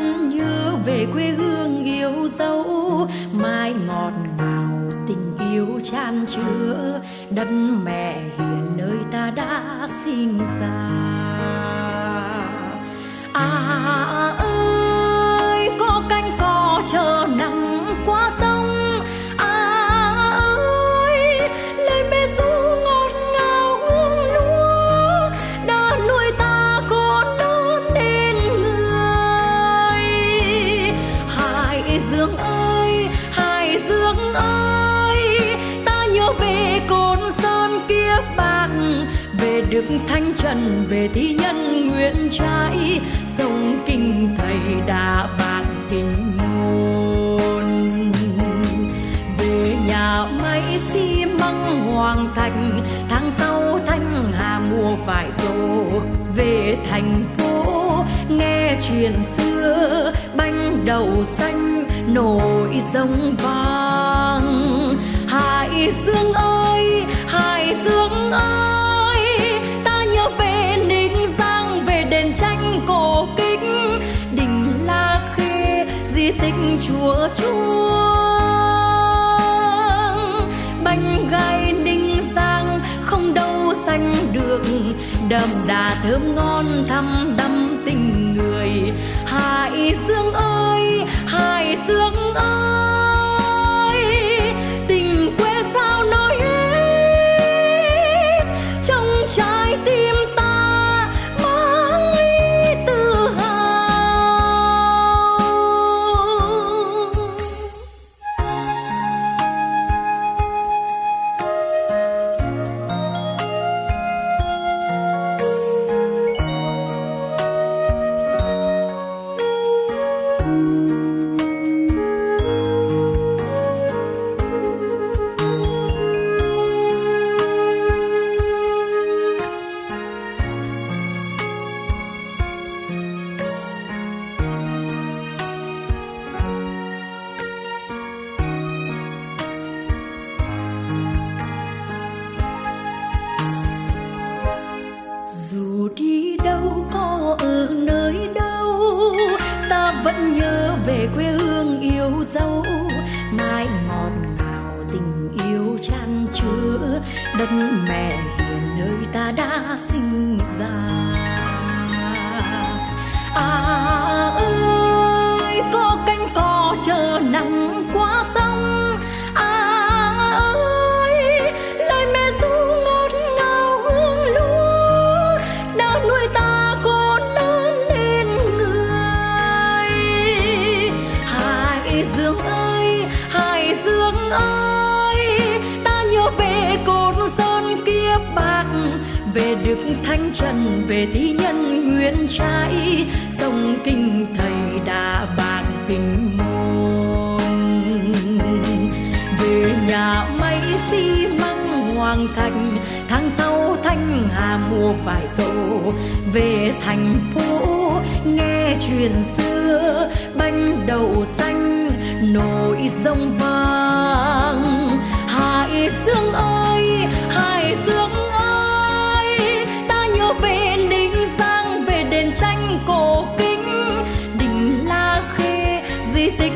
vẫn nhớ về quê hương yêu dấu, mái ngọt ngào tình yêu chan chứa, đất mẹ hiền nơi ta đã sinh ra. Ơi có cánh cò chờ nắng qua sông, ơi lời mẹ ru ngọt ngào hương lúa đã nuôi ta khôn lớn nên người. Hải dương ơi, Hải dương ơi, ta nhớ về Côn Sơn kiếp bạc, về Đức Thánh Trần, về thi nhân Nguyễn Trãi, sông Kinh Thầy đã bạc kinh môn. Về nhà máy xi măng Hoàng Thạch, tháng sau Thanh Hà mùa vải rộ. Về thành phố nghe chuyện xưa, bánh đậu xanh nổi rồng vàng. Hải dương ơi, Hải dương ơi, ta nhớ về Ninh Giang, về đền tranh cổ kính, đình La Khê, di tích chùa Chuông. Bánh gai Ninh Giang không đâu sánh được, đậm đà thơm ngon thăm đắm tình người. Hải dương ơi, Hải dương ơi, tình quê sao nổi hết trong trái tim ta mang ý tự hào. Dù đi đâu có ở nơi đâu, ta vẫn nhớ về quê hương yêu dấu, mái ngọt ngào tình yêu chan chứa, đất mẹ hiền nơi ta đã sinh ra. Ơi có cánh cò chờ nắng qua sông, ơi lời mẹ ru ngọt ngào hương lúa đã nuôi ta khôn lớn nên người. Hải dương ơi, Hải dương ơi, ta nhớ về Côn Sơn kiếp bạc, về Đức Thánh Trần, về thi nhân Nguyễn Trãi, sông Kinh Thầy đã bạc kinh môn. Về nhà máy xi măng Hoàng Thạch, tháng sau Thanh Hà mùa vải rộ. Về thành phố nghe chuyện xưa, bánh đậu xanh nổi rồng vàng. Hải dương ơi, Hải dương ơi, ta nhớ về Ninh Giang, về đền tranh cổ kính, đình La Khê, di tích